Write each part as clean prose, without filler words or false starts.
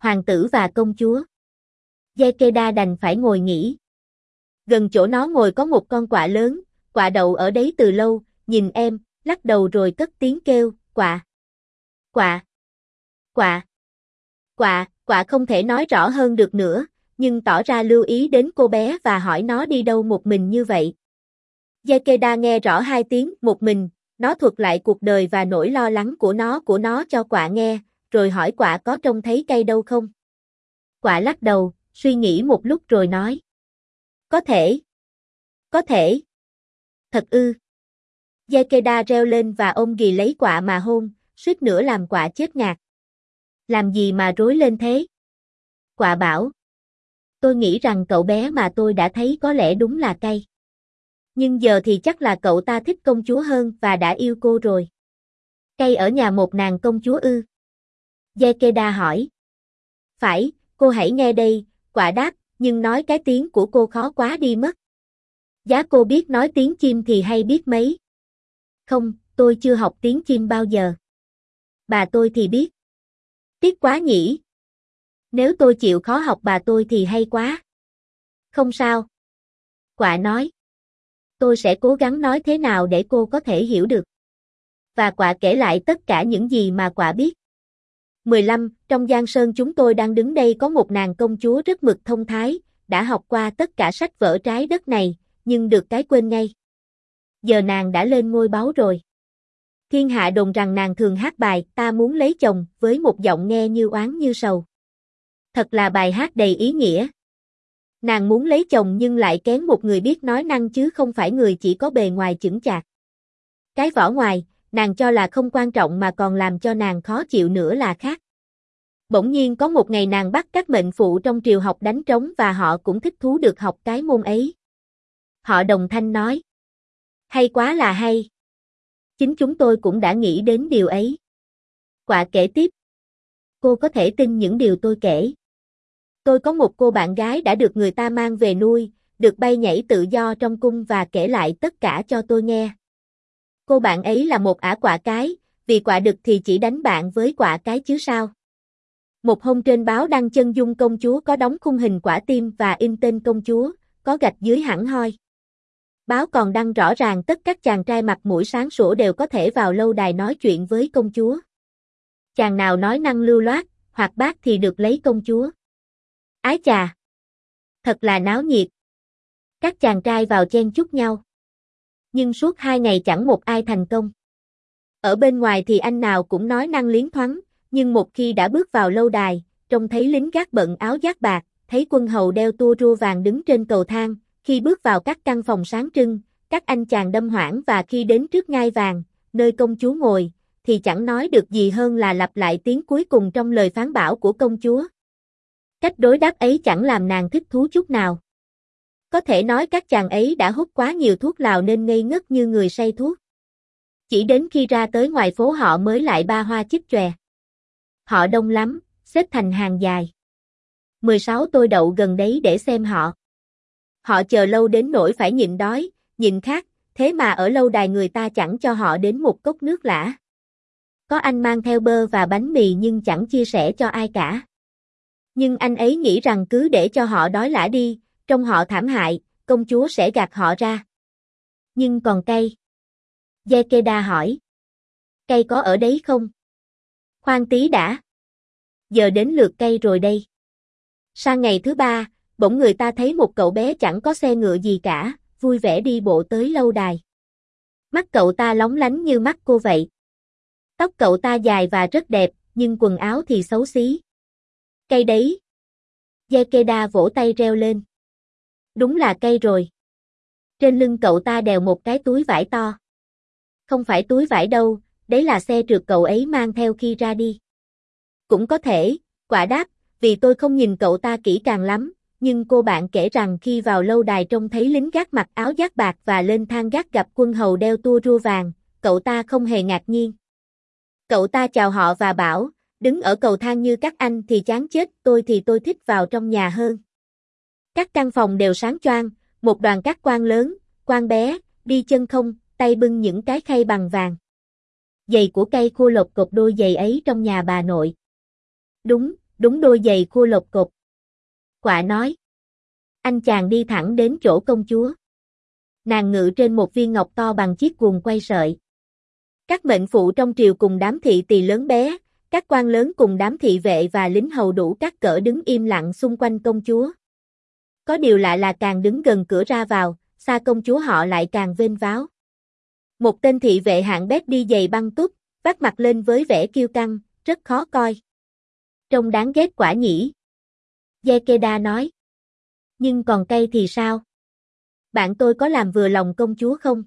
Hoàng tử và công chúa. Gekeda đành phải ngồi nghỉ. Gần chỗ nó ngồi có một con quạ lớn, quạ đậu ở đấy từ lâu, nhìn em, lắc đầu rồi cất tiếng kêu, quạ. Quạ. Quạ. Quạ, quạ không thể nói rõ hơn được nữa, nhưng tỏ ra lưu ý đến cô bé và hỏi nó đi đâu một mình như vậy. Gekeda nghe rõ hai tiếng một mình, nó thuật lại cuộc đời và nỗi lo lắng của nó cho quạ nghe, rồi hỏi quạ có trông thấy cây đâu không. Quạ lắc đầu, suy nghĩ một lúc rồi nói. Có thể. Có thể. Thật ư. Gekeda reo lên và ôm ghì lấy quạ mà hôn, suýt nữa làm quạ chết ngạt. Làm gì mà rối lên thế? Quạ bảo. Tôi nghĩ rằng cậu bé mà tôi đã thấy có lẽ đúng là cây. Nhưng giờ thì chắc là cậu ta thích công chúa hơn và đã yêu cô rồi. Cây ở nhà một nàng công chúa ư? Gekeda hỏi. Phải, cô hãy nghe đây, quạ đáp, nhưng nói cái tiếng của cô khó quá đi mất. Giá cô biết nói tiếng chim thì hay biết mấy. Không, tôi chưa học tiếng chim bao giờ. Bà tôi thì biết. Tiếc quá nhỉ. Nếu tôi chịu khó học bà tôi thì hay quá. Không sao. Quạ nói. Tôi sẽ cố gắng nói thế nào để cô có thể hiểu được. Và quạ kể lại tất cả những gì mà quạ biết. 15. Trong Giang Sơn chúng tôi đang đứng đây có một nàng công chúa rất mực thông thái, đã học qua tất cả sách vở trái đất này, nhưng được cái quên ngay. Giờ nàng đã lên ngôi báu rồi. Thiên hạ đồn rằng nàng thường hát bài Ta muốn lấy chồng với một giọng nghe như oán như sầu. Thật là bài hát đầy ý nghĩa. Nàng muốn lấy chồng nhưng lại kén một người biết nói năng chứ không phải người chỉ có bề ngoài chững chạc. Cái vỏ ngoài, nàng cho là không quan trọng mà còn làm cho nàng khó chịu nữa là khác. Bỗng nhiên có một ngày nàng bắt các mệnh phụ trong triều học đánh trống và họ cũng thích thú được học cái môn ấy. Họ đồng thanh nói. Hay quá là hay. Chính chúng tôi cũng đã nghĩ đến điều ấy. Quạ kể tiếp. Cô có thể tin những điều tôi kể. Tôi có một cô bạn gái đã được người ta mang về nuôi, được bay nhảy tự do trong cung và kể lại tất cả cho tôi nghe. Cô bạn ấy là một ả quạ cái, vì quạ đực thì chỉ đánh bạn với quạ cái chứ sao. Một hôm trên báo đăng chân dung công chúa có đóng khung hình quả tim và in tên công chúa, có gạch dưới hẳn hoi. Báo còn đăng rõ ràng tất các chàng trai mặt mũi sáng sủa đều có thể vào lâu đài nói chuyện với công chúa. Chàng nào nói năng lưu loát, hoạt bát thì được lấy công chúa. Ái chà! Thật là náo nhiệt. Các chàng trai vào chen chúc nhau. Nhưng suốt 2 ngày chẳng một ai thành công. Ở bên ngoài thì anh nào cũng nói năng liến thoáng, nhưng một khi đã bước vào lâu đài, trông thấy lính gác bận áo giáp bạc, thấy quân hầu đeo tua rua vàng đứng trên cầu thang, khi bước vào các căn phòng sáng trưng, các anh chàng đâm hoảng và khi đến trước ngai vàng, nơi công chúa ngồi, thì chẳng nói được gì hơn là lặp lại tiếng cuối cùng trong lời phán bảo của công chúa. Cách đối đáp ấy chẳng làm nàng thích thú chút nào. Có thể nói các chàng ấy đã hút quá nhiều thuốc lào nên ngây ngất như người say thuốc. Chỉ đến khi ra tới ngoài phố họ mới lại ba hoa chích chòe. Họ đông lắm, xếp thành hàng dài. 16 tôi đậu gần đấy để xem họ. Họ chờ lâu đến nỗi phải nhịn đói, nhịn khát, thế mà ở lâu đài người ta chẳng cho họ đến một cốc nước lã. Có anh mang theo bơ và bánh mì nhưng chẳng chia sẻ cho ai cả. Nhưng anh ấy nghĩ rằng cứ để cho họ đói lả đi, trông họ thảm hại, công chúa sẽ gạt họ ra. Nhưng còn cây? Gekeda hỏi. Cây có ở đấy không? Khoan tí đã. Giờ đến lượt cây rồi đây. Sang ngày thứ 3, bỗng người ta thấy một cậu bé chẳng có xe ngựa gì cả, vui vẻ đi bộ tới lâu đài. Mắt cậu ta lóng lánh như mắt cô vậy. Tóc cậu ta dài và rất đẹp, nhưng quần áo thì xấu xí. Cây đấy. Gekeda vỗ tay reo lên. Đúng là cây rồi. Trên lưng cậu ta đèo một cái túi vải to. Không phải túi vải đâu, đấy là xe trượt cậu ấy mang theo khi ra đi. Cũng có thể, quả đáp, vì tôi không nhìn cậu ta kỹ càng lắm, nhưng cô bạn kể rằng khi vào lâu đài trông thấy lính gác mặc áo giáp bạc và lên thang gác gặp quân hầu đeo tua rua vàng, cậu ta không hề ngạc nhiên. Cậu ta chào họ và bảo, đứng ở cầu thang như các anh thì chán chết, tôi thì tôi thích vào trong nhà hơn. Các căn phòng đều sáng choang, một đoàn các quan lớn, quan bé, đi chân không, tay bưng những cái khay bằng vàng. Giày của cây khô lộc cột đôi giày ấy trong nhà bà nội. Đúng đúng đôi giày khua lộc cộc. Quạ nói. Anh chàng đi thẳng đến chỗ công chúa. Nàng ngự trên một viên ngọc to bằng chiếc guồng quay sợi. Các mệnh phụ trong triều cùng đám thị tỳ lớn bé, các quan lớn cùng đám thị vệ và lính hầu đủ các cỡ đứng im lặng xung quanh công chúa. Có điều lạ là càng đứng gần cửa ra vào, xa công chúa họ lại càng vênh váo. Một tên thị vệ hạng bét đi giày băng túc, vác mặt lên với vẻ kiêu căng, rất khó coi. Trông đáng ghét quả nhỉ. Yekeda nói. Nhưng còn cây thì sao? Bạn tôi có làm vừa lòng công chúa không?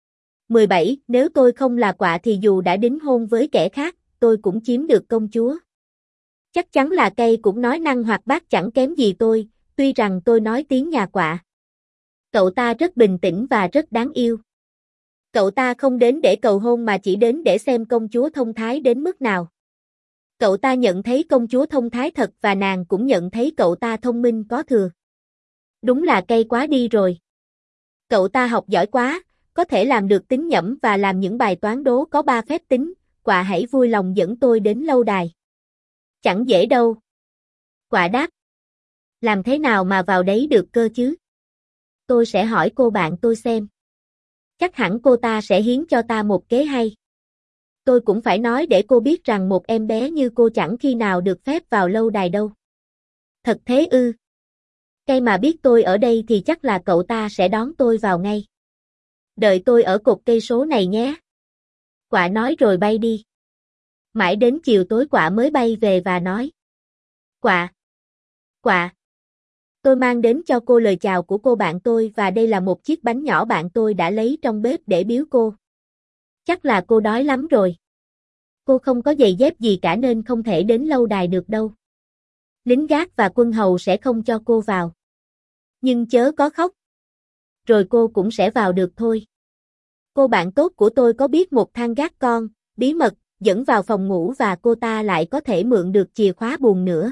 17. Nếu tôi không là quạ thì dù đã đính hôn với kẻ khác, tôi cũng chiếm được công chúa. Chắc chắn là cây cũng nói năng hoạt bát chẳng kém gì tôi, tuy rằng tôi nói tiếng nhà quạ. Cậu ta rất bình tĩnh và rất đáng yêu. Cậu ta không đến để cầu hôn mà chỉ đến để xem công chúa thông thái đến mức nào. Cậu ta nhận thấy công chúa thông thái thật và nàng cũng nhận thấy cậu ta thông minh có thừa. Đúng là cây quá đi rồi. Cậu ta học giỏi quá, có thể làm được tính nhẩm và làm những bài toán đố có 3 phép tính, quạ hãy vui lòng dẫn tôi đến lâu đài. Chẳng dễ đâu. Quạ đáp. Làm thế nào mà vào đấy được cơ chứ? Tôi sẽ hỏi cô bạn tôi xem. Chắc hẳn cô ta sẽ hiến cho ta một kế hay. Tôi cũng phải nói để cô biết rằng một em bé như cô chẳng khi nào được phép vào lâu đài đâu. Thật thế ư? Cây mà biết tôi ở đây thì chắc là cậu ta sẽ đón tôi vào ngay. Đợi tôi ở cột cây số này nhé. Quạ nói rồi bay đi. Mãi đến chiều tối quạ mới bay về và nói. Quạ. Quạ. Tôi mang đến cho cô lời chào của cô bạn tôi và đây là một chiếc bánh nhỏ bạn tôi đã lấy trong bếp để biếu cô. Chắc là cô đói lắm rồi. Cô không có giày dép gì cả nên không thể đến lâu đài được đâu. Lính gác và quân hầu sẽ không cho cô vào. Nhưng chớ có khóc. Rồi cô cũng sẽ vào được thôi. Cô bạn tốt của tôi có biết một thang gác con, bí mật, dẫn vào phòng ngủ và cô ta lại có thể mượn được chìa khóa buồng nữa.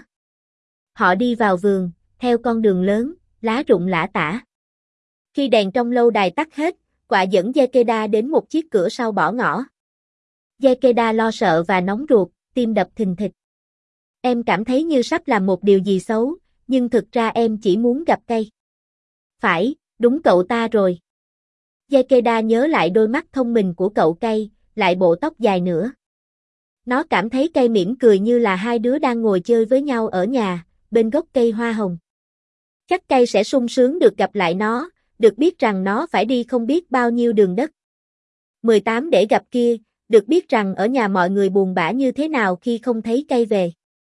Họ đi vào vườn, theo con đường lớn, lá rụng lả tả. Khi đèn trong lâu đài tắt hết, quạ dẫn Yekeda đến một chiếc cửa sau bỏ ngõ. Yekeda lo sợ và nóng ruột, tim đập thình thịch. Em cảm thấy như sắp làm một điều gì xấu, nhưng thực ra em chỉ muốn gặp cây. Phải, đúng cậu ta rồi. Yekeda nhớ lại đôi mắt thông minh của cậu cây, lại bộ tóc dài nữa. Nó cảm thấy cây mỉm cười như là hai đứa đang ngồi chơi với nhau ở nhà, bên gốc cây hoa hồng. Chắc cây sẽ sung sướng được gặp lại nó, được biết rằng nó phải đi không biết bao nhiêu đường đất. 18 để gặp kia, được biết rằng ở nhà mọi người buồn bã như thế nào khi không thấy cây về.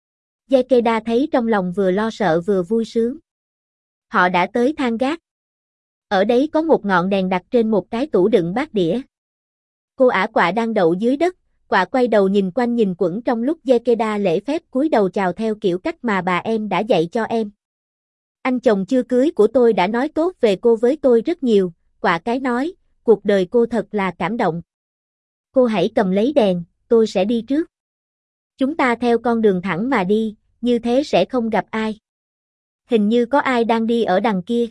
Yekeda thấy trong lòng vừa lo sợ vừa vui sướng. Họ đã tới thang gác. Ở đấy có một ngọn đèn đặt trên một cái tủ đựng bát đĩa. Cô ả quạ đang đậu dưới đất, quạ quay đầu nhìn quanh nhìn quẩn trong lúc Yekeda lễ phép cúi đầu chào theo kiểu cách mà bà em đã dạy cho em. Anh chồng chưa cưới của tôi đã nói tốt về cô với tôi rất nhiều, quạ cái nói, cuộc đời cô thật là cảm động. Cô hãy cầm lấy đèn, tôi sẽ đi trước. Chúng ta theo con đường thẳng mà đi, như thế sẽ không gặp ai. Hình như có ai đang đi ở đằng kia.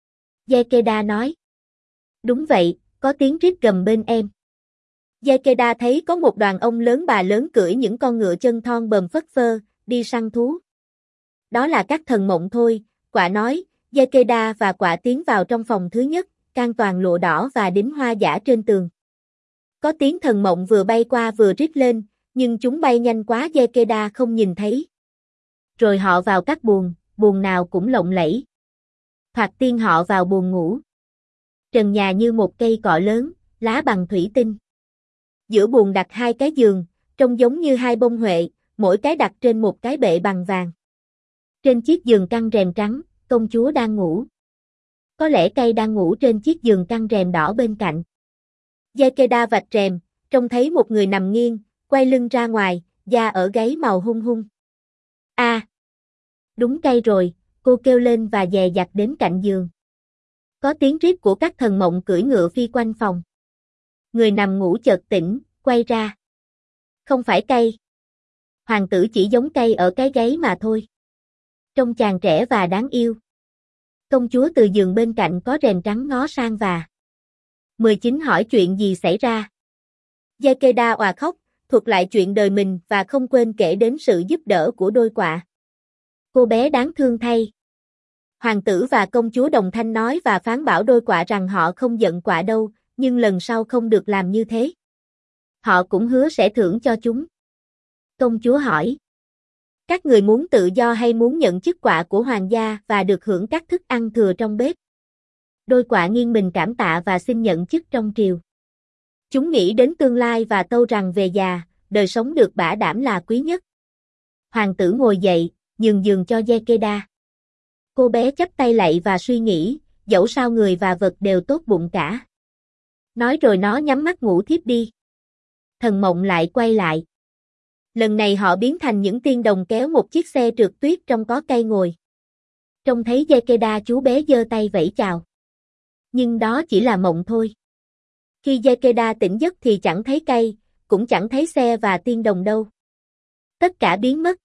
Yekeda nói. Đúng vậy, có tiếng rít gầm bên em. Yekeda thấy có một đoàn ông lớn bà lớn cưỡi những con ngựa chân thon bờm phất phơ, đi săn thú. Đó là các thần mộng thôi, quạ nói. Yekeda và quạ tiến vào trong phòng thứ nhất, can toàn lụa đỏ và đính hoa giả trên tường. Có tiếng thần mộng vừa bay qua vừa rít lên, nhưng chúng bay nhanh quá Yekeda không nhìn thấy. Rồi họ vào các buồng, buồng nào cũng lộng lẫy. Thoạt tiên họ vào buồng ngủ. Trần nhà như một cây cọ lớn, lá bằng thủy tinh. Giữa buồng đặt hai cái giường, trông giống như hai bông huệ, mỗi cái đặt trên một cái bệ bằng vàng. Trên chiếc giường căng rèm trắng, công chúa đang ngủ. Có lẽ cây đang ngủ trên chiếc giường căng rèm đỏ bên cạnh. Yekeda vạch rèm, trông thấy một người nằm nghiêng, quay lưng ra ngoài, da ở gáy màu hung hung. À! Đúng cây rồi, cô kêu lên và dè dặt đến cạnh giường. Có tiếng rít của các thần mộng cưỡi ngựa phi quanh phòng. Người nằm ngủ chợt tỉnh, quay ra. Không phải cây. Hoàng tử chỉ giống cây ở cái gáy mà thôi. Trông chàng trẻ và đáng yêu. Công chúa từ giường bên cạnh có rèm trắng ngó sang và 19 hỏi chuyện gì xảy ra. Yekeda òa khóc, thuật lại chuyện đời mình và không quên kể đến sự giúp đỡ của đôi quạ. Cô bé đáng thương thay. Hoàng tử và công chúa đồng thanh nói và phán bảo đôi quạ rằng họ không giận quạ đâu, nhưng lần sau không được làm như thế. Họ cũng hứa sẽ thưởng cho chúng. Công chúa hỏi. Các người muốn tự do hay muốn nhận chức quạ của hoàng gia và được hưởng các thức ăn thừa trong bếp? Đôi quạ nghiêng mình cảm tạ và xin nhận chức trong triều. Chúng nghĩ đến tương lai và tâu rằng về già, đời sống được bảo đảm là quý nhất. Hoàng tử ngồi dậy, nhường giường cho Gekeda. Cô bé chắp tay lạy và suy nghĩ, dẫu sao người và vật đều tốt bụng cả. Nói rồi nó nhắm mắt ngủ thiếp đi. Thần mộng lại quay lại. Lần này họ biến thành những tiên đồng kéo một chiếc xe trượt tuyết trong có cây ngồi. Trông thấy Gekeda, chú bé giơ tay vẫy chào. Nhưng đó chỉ là mộng thôi. Khi Gekeda tỉnh giấc thì chẳng thấy cây, cũng chẳng thấy xe và tiên đồng đâu. Tất cả biến mất.